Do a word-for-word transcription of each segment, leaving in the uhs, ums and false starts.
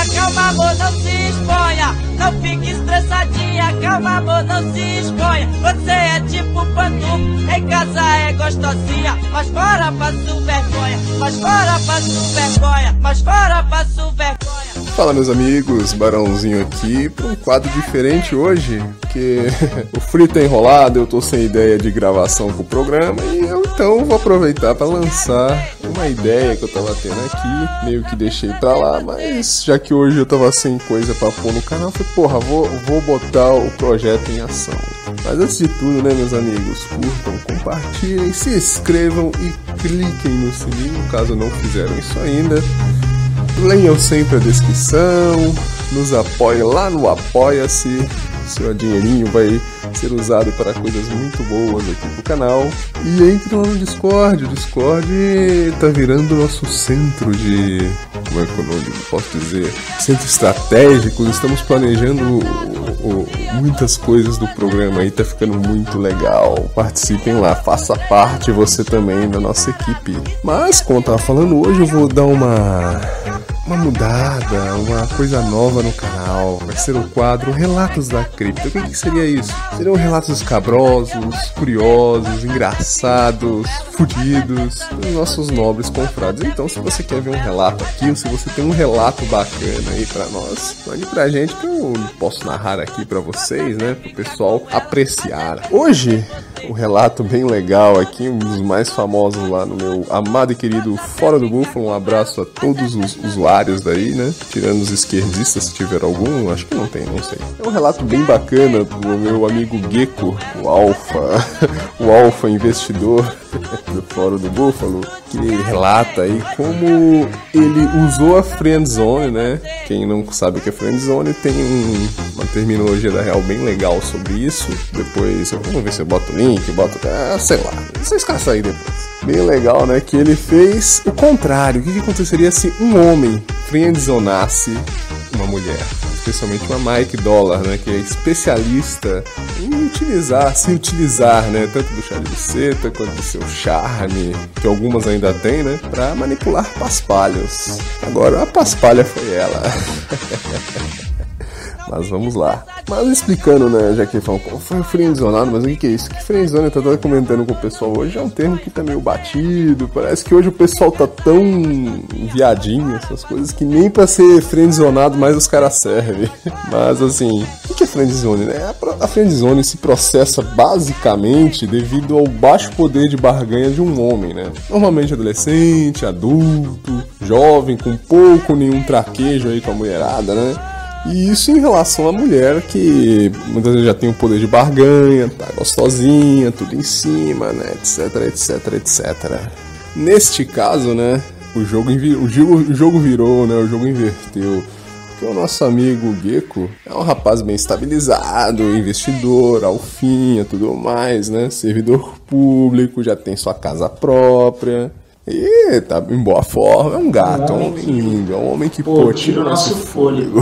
calma amor, não se exponha. Não fique estressadinha, calma amor, não se exponha. Você é tipo pantufa, em casa é gostosinha, mas fora passo vergonha, mas fora passo vergonha, mas fora passo vergonha. Fala meus amigos, Barãozinho aqui para um quadro diferente hoje, porque o Free tá enrolado, eu tô sem ideia de gravação com o programa e eu então vou aproveitar para lançar uma ideia que eu tava tendo aqui, meio que deixei pra lá, mas já que hoje eu tava sem coisa pra pôr no canal, eu falei, porra, vou, vou botar o projeto em ação. Mas antes de tudo, né meus amigos, curtam, compartilhem, se inscrevam e cliquem no sininho, caso não fizeram isso ainda. Leiam sempre a descrição, nos apoiem lá no Apoia-se, seu dinheirinho vai ser usado para coisas muito boas aqui pro canal. E entre lá no Discord, o Discord tá virando nosso centro de... como é que eu posso dizer? Centro estratégico, estamos planejando o, o, muitas coisas do programa aí, tá ficando muito legal. Participem lá, faça parte você também da nossa equipe. Mas, como eu tava falando hoje, eu vou dar uma... uma mudada, uma coisa nova no canal. Vai ser o quadro Relatos da Cripta. O que, que seria isso? Seriam relatos escabrosos, curiosos, engraçados, fudidos dos nossos nobres confrades. Então, se você quer ver um relato aqui, ou se você tem um relato bacana aí pra nós, mande pra gente que eu posso narrar aqui pra vocês, né? Pro pessoal apreciar. Hoje, um relato bem legal aqui, um dos mais famosos lá no meu amado e querido Fora do Búfalo. Um abraço a todos os usuários daí, né? Tirando os esquerdistas, se tiver algum, acho que não tem, não sei. É um relato bem bacana do meu amigo Gecko, o Alfa, o Alfa investidor do Fora do Búfalo, que relata aí como ele usou a friendzone, né? Quem não sabe o que é friendzone, tem um, uma terminologia da real bem legal sobre isso. Depois, eu, vamos ver se eu boto o link, boto, ah, sei lá, vocês caçam aí depois. Bem legal, né? Que ele fez o contrário. O que, que aconteceria se um homem friendzonasse uma mulher? Especialmente uma Mike Dollar, né? Que é especialista em utilizar, se utilizar, né? Tanto do chá de buceta quanto do seu charme, que algumas ainda tem, né? Pra manipular paspalhos. Agora, a paspalha foi ela. Mas vamos lá. Mas explicando, né, já que falam, foi friendzonado, mas o que, que é isso? Que friendzone, eu tava comentando com o pessoal hoje, é um termo que tá meio batido, parece que hoje o pessoal tá tão viadinho, essas coisas, que nem pra ser friendzonado mais os caras servem. Mas assim, o que é friendzone, né? A friendzone se processa basicamente devido ao baixo poder de barganha de um homem, né? Normalmente adolescente, adulto, jovem, com pouco ou nenhum traquejo aí com a mulherada, né? E isso em relação à mulher que muitas vezes já tem o poder de barganha, tá gostosinha, tudo em cima, né, etc, etc, etcétera. Neste caso, né, o jogo, invi- o jogo, o jogo virou, né, o jogo inverteu. Porque o nosso amigo Gecko é um rapaz bem estabilizado, investidor, alfinha, tudo mais, né, servidor público, já tem sua casa própria. E tá em boa forma, é um gato, é um homem lindo, é um homem que pô, tira o nosso fôlego.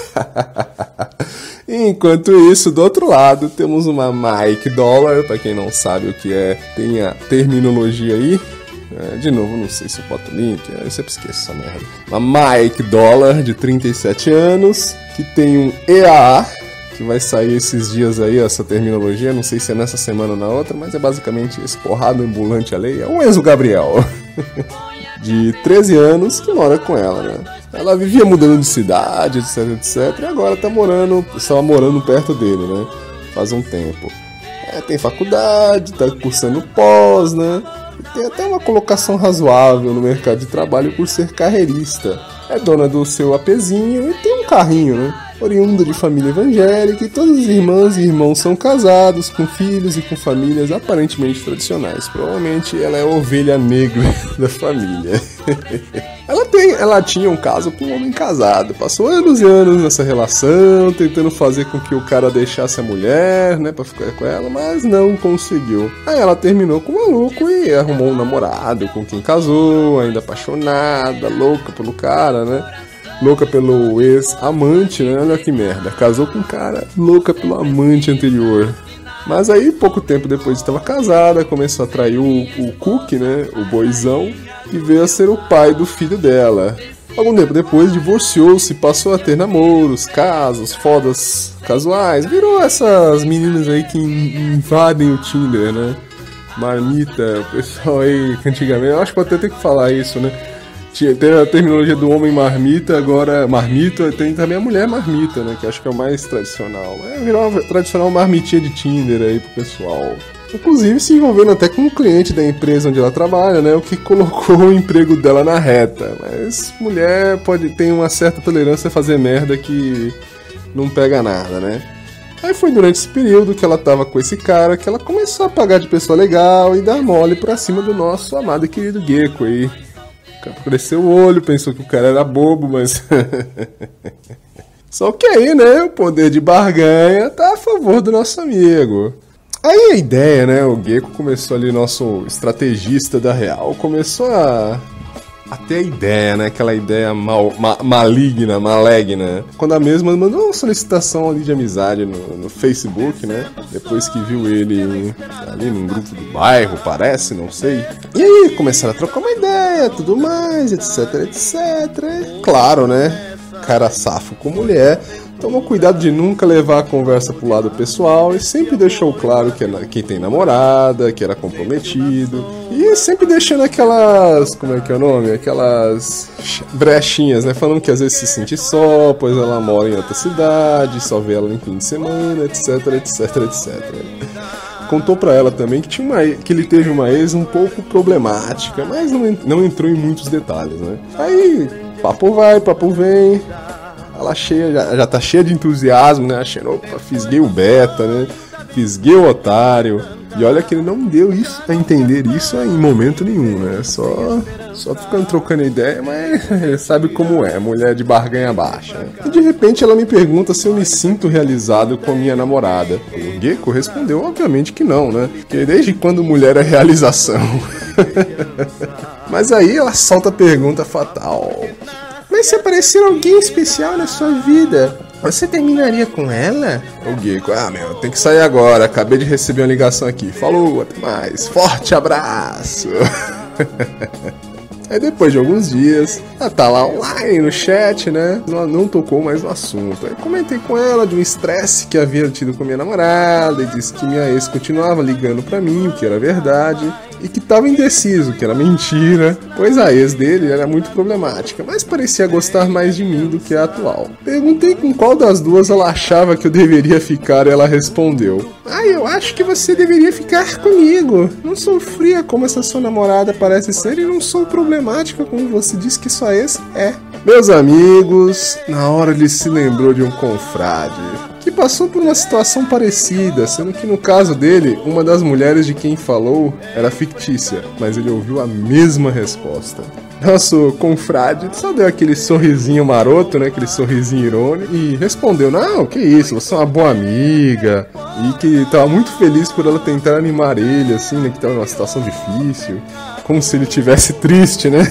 Enquanto isso, do outro lado, temos uma Mike Dollar, pra quem não sabe o que é, tem a terminologia aí. É, de novo, não sei se eu boto o link, eu sempre esqueço essa merda. Uma Mike Dollar, de trinta e sete anos, que tem um E A A, que vai sair esses dias aí, essa terminologia, não sei se é nessa semana ou na outra, mas é basicamente esse porrada ambulante a lei, é o Enzo Gabriel, de treze anos, que mora com ela, né? Ela vivia mudando de cidade, etc, etc, e agora tá morando, estava morando perto dele, né? Faz um tempo. É, tem faculdade, tá cursando pós, né? E tem até uma colocação razoável no mercado de trabalho por ser carreirista. É dona do seu apezinho e tem um carrinho, né? Oriunda de família evangélica, e todas as irmãs e irmãos são casados, com filhos e com famílias aparentemente tradicionais. Provavelmente ela é a ovelha negra da família. Ela, tem, ela tinha um caso com um homem casado, passou anos e anos nessa relação, tentando fazer com que o cara deixasse a mulher, né, pra ficar com ela, mas não conseguiu. Aí ela terminou com o maluco e arrumou um namorado com quem casou, ainda apaixonada, louca pelo cara, né? Louca pelo ex-amante, né? Olha que merda. Casou com um cara louca pelo amante anterior. Mas aí, pouco tempo depois de estava casada, começou a trair o, o Cook, né? O boizão, e veio a ser o pai do filho dela. Algum tempo depois divorciou-se, passou a ter namoros, casos, fodas casuais, virou essas meninas aí que invadem o Tinder, né? Marmita, o pessoal aí que antigamente, eu acho que vou até ter que falar isso, né? Tinha, tem a terminologia do homem marmita, agora marmita, tem também a mulher marmita, né? Que acho que é o mais tradicional. É, virou uma tradicional marmitinha de Tinder aí pro pessoal. Inclusive se envolvendo até com um cliente da empresa onde ela trabalha, né? O que colocou o emprego dela na reta. Mas mulher pode ter uma certa tolerância a fazer merda que não pega nada, né? Aí foi durante esse período que ela tava com esse cara que ela começou a pagar de pessoa legal e dar mole pra cima do nosso amado e querido Gecko aí. Cresceu o olho, pensou que o cara era bobo, mas... Só que aí, né, o poder de barganha tá a favor do nosso amigo. Aí a ideia, né, o Gecko começou ali, nosso estrategista da Real, começou a... a ter a ideia, né, aquela ideia mal, ma, maligna, maligna. Quando a mesma mandou uma solicitação ali de amizade no, no Facebook, né, depois que viu ele ali num grupo do bairro, parece, não sei. E aí começaram a trocar uma ideia, tudo mais, etc, etcétera. Claro, né, cara safo com mulher, tomou cuidado de nunca levar a conversa pro lado pessoal e sempre deixou claro que, é, que tem namorada, que era comprometido. E sempre deixando aquelas... como é que é o nome? Aquelas brechinhas, né? Falando que às vezes se sente só, pois ela mora em outra cidade, só vê ela no fim de semana, etc, etc, etcétera. Contou pra ela também que, tinha uma, que ele teve uma ex um pouco problemática, mas não, não entrou em muitos detalhes, né? Aí, papo vai, papo vem... Ela cheia, já, já tá cheia de entusiasmo, né? Achando, opa, fisguei o beta, né? Fisguei o otário. E olha que ele não deu isso a entender isso em momento nenhum, né? Só, só ficando trocando ideia, mas sabe como é, mulher de barganha baixa. Né? E de repente ela me pergunta se eu me sinto realizado com a minha namorada. O Gecko respondeu, obviamente que não, né? Porque desde quando mulher é realização? Mas aí ela solta a pergunta fatal. Mas se aparecer alguém especial na sua vida, você terminaria com ela? O Gecko, ah meu, tem que sair agora, acabei de receber uma ligação aqui. Falou, até mais, forte abraço. Aí depois de alguns dias, ela tá lá online no chat, né? Não, não tocou mais no assunto. Aí comentei com ela de um estresse que havia tido com minha namorada e disse que minha ex continuava ligando pra mim, o que era verdade, e que tava indeciso, que era mentira, pois a ex dele era muito problemática, mas parecia gostar mais de mim do que a atual. Perguntei com qual das duas ela achava que eu deveria ficar e ela respondeu: ah, eu acho que você deveria ficar comigo. Não sou fria como essa sua namorada parece ser e não sou problemática como você diz que sua ex é. Meus amigos, na hora ele se lembrou de um confrade que passou por uma situação parecida, sendo que no caso dele, uma das mulheres de quem falou era fictícia, mas ele ouviu a mesma resposta. Nosso confrade só deu aquele sorrisinho maroto, né, aquele sorrisinho irônico, e respondeu: não, que isso, você é uma boa amiga, e que tava muito feliz por ela tentar animar ele, assim, né, que tava numa situação difícil, como se ele tivesse triste, né.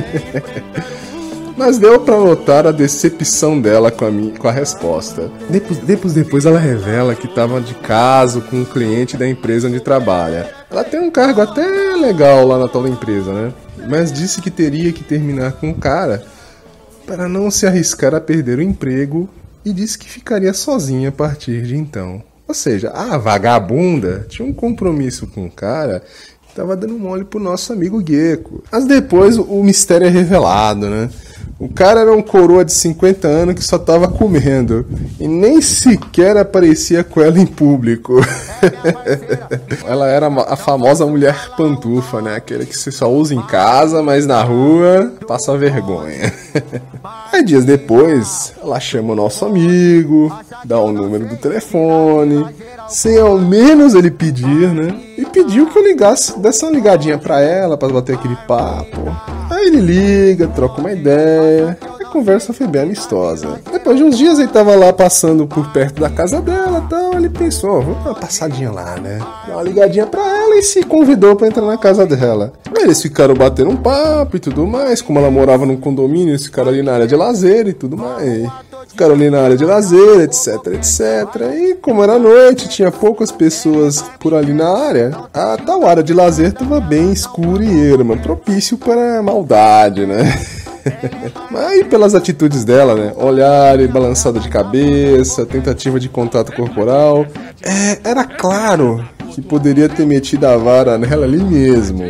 Mas deu pra notar a decepção dela com a, minha, com a resposta. Depois, depois, depois ela revela que estava de caso com um cliente da empresa onde trabalha. Ela tem um cargo até legal lá na tal empresa, né? Mas disse que teria que terminar com o cara para não se arriscar a perder o emprego e disse que ficaria sozinha a partir de então. Ou seja, a vagabunda tinha um compromisso com o cara que estava dando mole pro nosso amigo Gecko. Mas depois o mistério é revelado, né? O cara era um coroa de cinquenta anos que só tava comendo e nem sequer aparecia com ela em público. Ela era a famosa mulher pantufa, né? Aquela que você só usa em casa, mas na rua passa vergonha. Aí dias depois, ela chama o nosso amigo, dá o número do telefone, sem ao menos ele pedir, né? E pediu que eu ligasse, desse uma ligadinha pra ela, pra bater aquele papo. Aí ele liga, troca uma ideia, a conversa foi bem amistosa. Depois de uns dias ele tava lá passando por perto da casa dela e tal, ele pensou, oh, vou dar uma passadinha lá, né? Dá uma ligadinha pra ela e se convidou pra entrar na casa dela. Aí eles ficaram batendo um papo e tudo mais, como ela morava num condomínio, eles ficaram ali na área de lazer e tudo mais. Ficaram ali na área de lazer, etc, etcétera. E como era noite, tinha poucas pessoas por ali na área, a tal área de lazer estava bem escura e erma, propício para maldade, né? Mas aí pelas atitudes dela, né? Olhar e balançada de cabeça, tentativa de contato corporal, é, era claro que poderia ter metido a vara nela ali mesmo,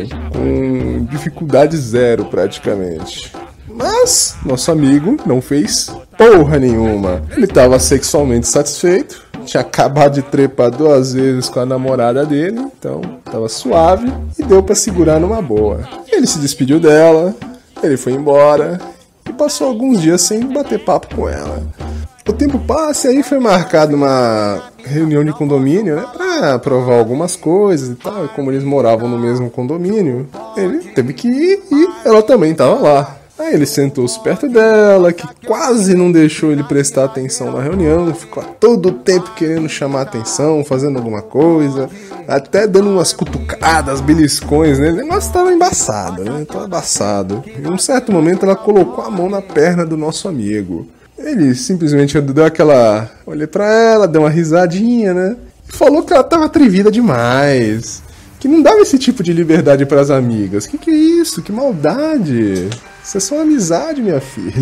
com dificuldade zero praticamente. Mas nosso amigo não fez porra nenhuma. Ele estava sexualmente satisfeito, tinha acabado de trepar duas vezes com a namorada dele, então estava suave e deu para segurar numa boa. Ele se despediu dela, ele foi embora e passou alguns dias sem bater papo com ela. O tempo passa e aí foi marcada uma reunião de condomínio, né, pra provar algumas coisas e tal. E como eles moravam no mesmo condomínio, ele teve que ir e ela também tava lá. Aí ele sentou-se perto dela, que quase não deixou ele prestar atenção na reunião, ficou todo o tempo querendo chamar atenção, fazendo alguma coisa, até dando umas cutucadas, beliscões nele. O negócio tava embaçado, né? Tava embaçado. Em um certo momento ela colocou a mão na perna do nosso amigo. Ele simplesmente deu aquela... Olhei pra ela, deu uma risadinha, né? E falou que ela tava atrevida demais, que não dava esse tipo de liberdade pras amigas. Que que é isso? Que maldade! Isso é só amizade, minha filha.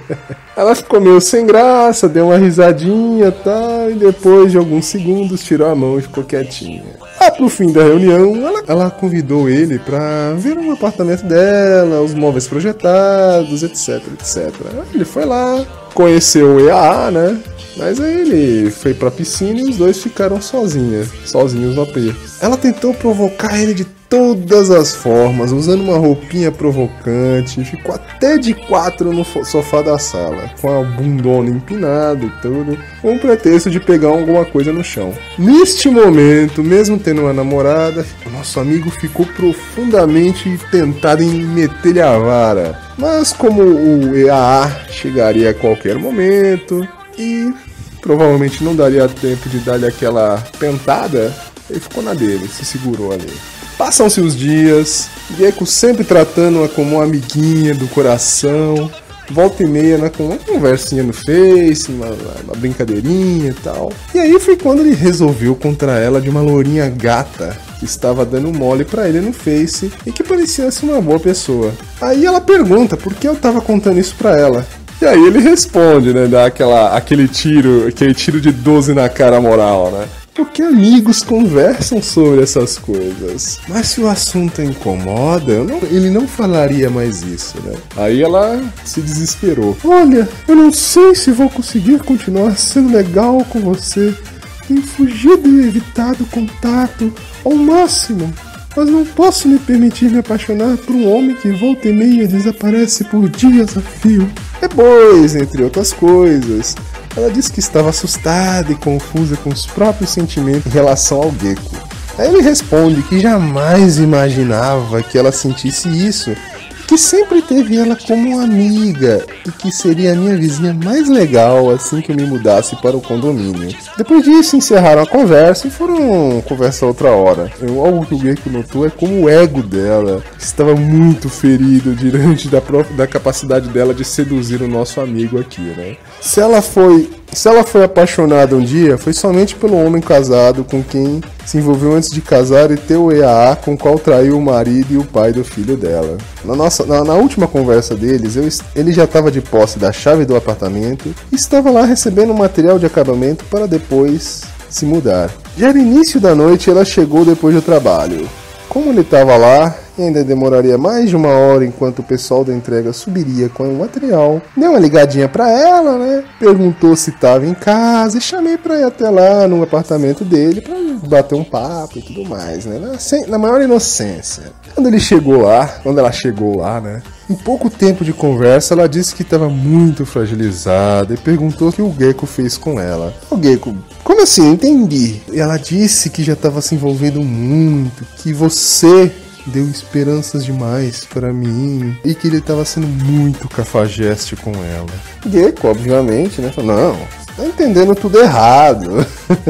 Ela ficou meio sem graça, deu uma risadinha e tal, e depois de alguns segundos tirou a mão e ficou quietinha. Lá pro fim da reunião, ela, ela convidou ele pra ver o apartamento dela, os móveis projetados, etc, etcétera. Ele foi lá, conheceu o E A A, né? Mas aí ele foi pra piscina e os dois ficaram sozinhos, sozinhos no A P. Ela tentou provocar ele de todas as formas, usando uma roupinha provocante, ficou até de quatro no sofá da sala, com a bundona empinada e tudo, com o pretexto de pegar alguma coisa no chão. Neste momento, mesmo tendo uma namorada, o nosso amigo ficou profundamente tentado em meter-lhe a vara. Mas como o E A A chegaria a qualquer momento e provavelmente não daria tempo de dar-lhe aquela pentada, ele ficou na dele, se segurou ali. Passam-se os dias, Gecko sempre tratando-a como uma amiguinha do coração, volta e meia, né, com uma conversinha no Face, uma, uma brincadeirinha e tal. E aí foi quando ele resolveu contra ela de uma lourinha gata que estava dando mole pra ele no Face e que parecia ser uma boa pessoa. Aí ela pergunta por que eu tava contando isso pra ela. E aí ele responde, né, dá aquela, aquele tiro, aquele tiro de doze na cara moral, né? Porque amigos conversam sobre essas coisas. Mas se o assunto incomoda, eu não, ele não falaria mais isso, né? Aí ela se desesperou. Olha, eu não sei se vou conseguir continuar sendo legal com você. Tenho fugido e evitado contato ao máximo. Mas não posso me permitir me apaixonar por um homem que volta e meia desaparece por dias a fio. Depois, entre outras coisas, ela disse que estava assustada e confusa com os próprios sentimentos em relação ao Gecko. Aí ele responde que jamais imaginava que ela sentisse isso, que sempre teve ela como uma amiga e que seria a minha vizinha mais legal assim que eu me mudasse para o condomínio. Depois disso, encerraram a conversa e foram conversar outra hora. Eu, algo que o Gecko notou é como o ego dela estava muito ferido diante da, própria, da capacidade dela de seduzir o nosso amigo aqui, né? Se ela foi, se ela foi apaixonada um dia, foi somente pelo homem casado com quem se envolveu antes de casar e ter o E A A com o qual traiu o marido e o pai do filho dela. Na, nossa, na, na última conversa deles, eu, ele já estava de posse da chave do apartamento e estava lá recebendo material de acabamento para depois se mudar. Já no início da noite, ela chegou depois do trabalho. Como ele estava lá, ainda demoraria mais de uma hora enquanto o pessoal da entrega subiria com o material. Dei uma ligadinha pra ela, né? Perguntou se estava em casa e chamei pra ir até lá no apartamento dele pra bater um papo e tudo mais, né? Na, na maior inocência. Quando ele chegou lá, quando ela chegou lá, né? Em pouco tempo de conversa, ela disse que estava muito fragilizada e perguntou o que o Gecko fez com ela. O Gecko, como assim? Entendi. E ela disse que já estava se envolvendo muito, que você deu esperanças demais para mim e que ele estava sendo muito cafajeste com ela. Gecko, obviamente, né? Falou, não, você tá entendendo tudo errado.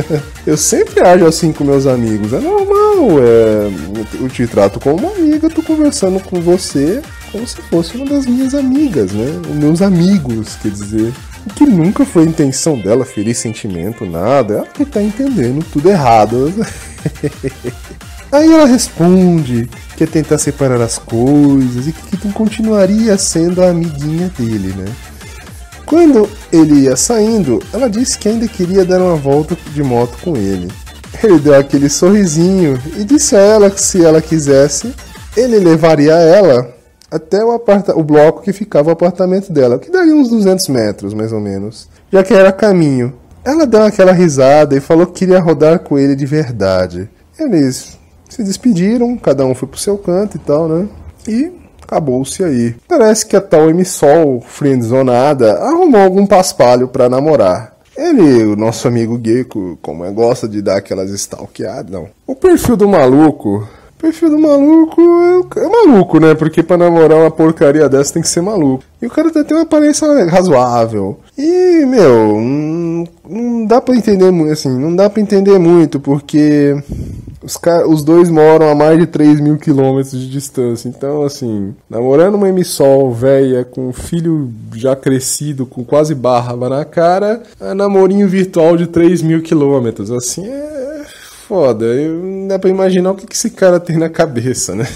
Eu sempre ajo assim com meus amigos, é normal, é... eu te trato como uma amiga, eu tô conversando com você como se fosse uma das minhas amigas, né? Os meus amigos, quer dizer. Que nunca foi a intenção dela ferir sentimento, nada. Ela que tá entendendo tudo errado. Aí ela responde que é tentar separar as coisas e que continuaria sendo a amiguinha dele, né? Quando ele ia saindo, ela disse que ainda queria dar uma volta de moto com ele. Ele deu aquele sorrisinho e disse a ela que se ela quisesse, ele levaria ela até o, aparta- o bloco que ficava o apartamento dela, que daria uns duzentos metros, mais ou menos, já que era caminho. Ela deu aquela risada e falou que queria rodar com ele de verdade. Eles se despediram, cada um foi pro seu canto e tal, né? E acabou-se aí. Parece que a tal M-Sol, friendzonada, arrumou algum paspalho pra namorar. Ele, o nosso amigo Gecko, como é, gosta de dar aquelas stalkeadas, não. O perfil do maluco... O perfil do maluco é, é maluco, né? Porque pra namorar uma porcaria dessa tem que ser maluco. E o cara até tem uma aparência razoável. E, meu, não, não dá pra entender muito, assim, não dá pra entender muito, porque os, os dois moram a mais de três mil quilômetros de distância. Então, assim, namorando uma M-Sol velha, com um filho já crescido, com quase barba na cara, é namorinho virtual de três mil quilômetros. Assim, é foda, eu, não dá pra imaginar o que, que esse cara tem na cabeça, né?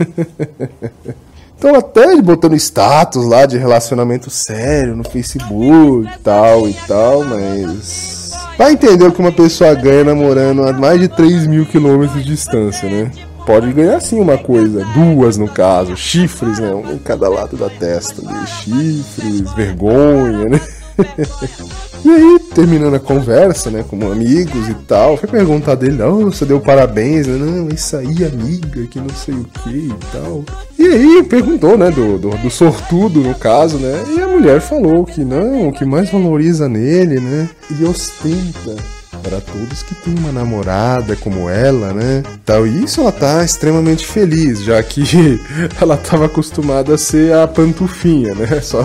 Então até ele botando status lá de relacionamento sério no Facebook e tal e tal, mas... vai entender o que uma pessoa ganha namorando a mais de três mil quilômetros de distância, né? Pode ganhar sim uma coisa, duas no caso, chifres, né? Um em cada lado da testa, né? Chifres, vergonha, né? E aí, terminando a conversa, né, como amigos e tal, foi perguntar dele, não, você deu parabéns, né, não, isso aí, amiga, que não sei o que e tal. E aí, perguntou, né, do, do, do sortudo, no caso, né, e a mulher falou que não, o que mais valoriza nele, né, ele ostenta para todos que tem uma namorada como ela, né, tal, e isso ela tá extremamente feliz, já que ela tava acostumada a ser a pantufinha, né, só...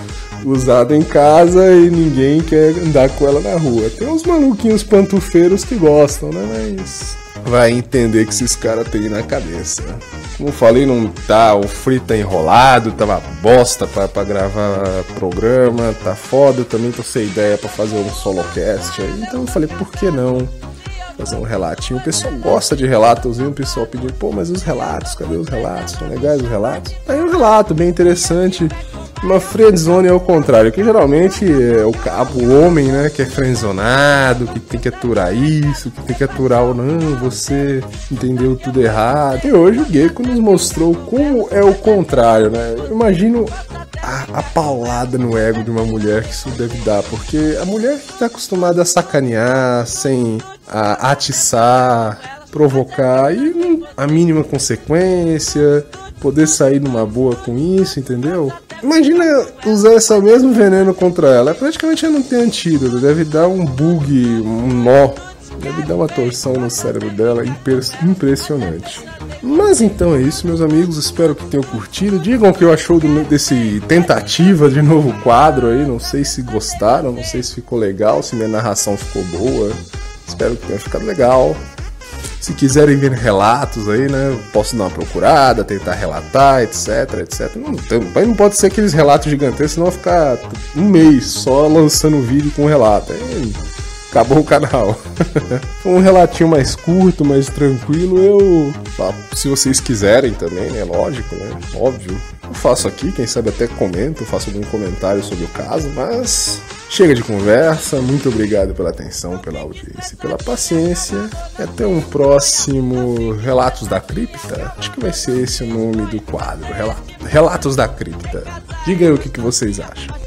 usada em casa e ninguém quer andar com ela na rua. Tem uns maluquinhos pantufeiros que gostam, né? Mas vai entender que esses caras têm na cabeça. Como eu falei, não tá, o Free tá enrolado, tá uma bosta pra, pra gravar programa, tá foda, eu também tô sem ideia pra fazer um solocast aí, então eu falei, por que não fazer um relatinho? O pessoal gosta de relatos, viu? O pessoal pediu, pô, mas os relatos, cadê os relatos? São legais os relatos? Tá aí um relato bem interessante. Uma friendzone é o contrário, que geralmente é o, o homem, né, que é friendzonado, que tem que aturar isso, que tem que aturar ou não, você entendeu tudo errado. E hoje o Gecko nos mostrou como é o contrário, né? Eu imagino a, a paulada no ego de uma mulher que isso deve dar, porque a mulher que tá acostumada a sacanear, sem a, atiçar, provocar, e não, a mínima consequência, poder sair numa boa com isso, entendeu? Imagina usar esse mesmo veneno contra ela. Praticamente ela não tem antídoto. Deve dar um bug, um nó. Deve dar uma torção no cérebro dela impressionante. Mas então é isso, meus amigos. Espero que tenham curtido. Digam o que eu achou do, desse tentativa de novo quadro aí. Não sei se gostaram, não sei se ficou legal, se minha narração ficou boa. Espero que tenha ficado legal. Se quiserem ver relatos aí, né, posso dar uma procurada, tentar relatar, etc, etcétera. Não, não pode ser aqueles relatos gigantescos, senão vai ficar um mês só lançando vídeo com relato. Aí acabou o canal. Um relatinho mais curto, mais tranquilo, eu... se vocês quiserem também, né, lógico, né, óbvio. Eu faço aqui, quem sabe até comento, faço algum comentário sobre o caso, mas... chega de conversa, muito obrigado pela atenção, pela audiência e pela paciência. E até um próximo Relatos da Cripta. Acho que vai ser esse o nome do quadro, Relatos da Cripta. Diga aí o que, que vocês acham.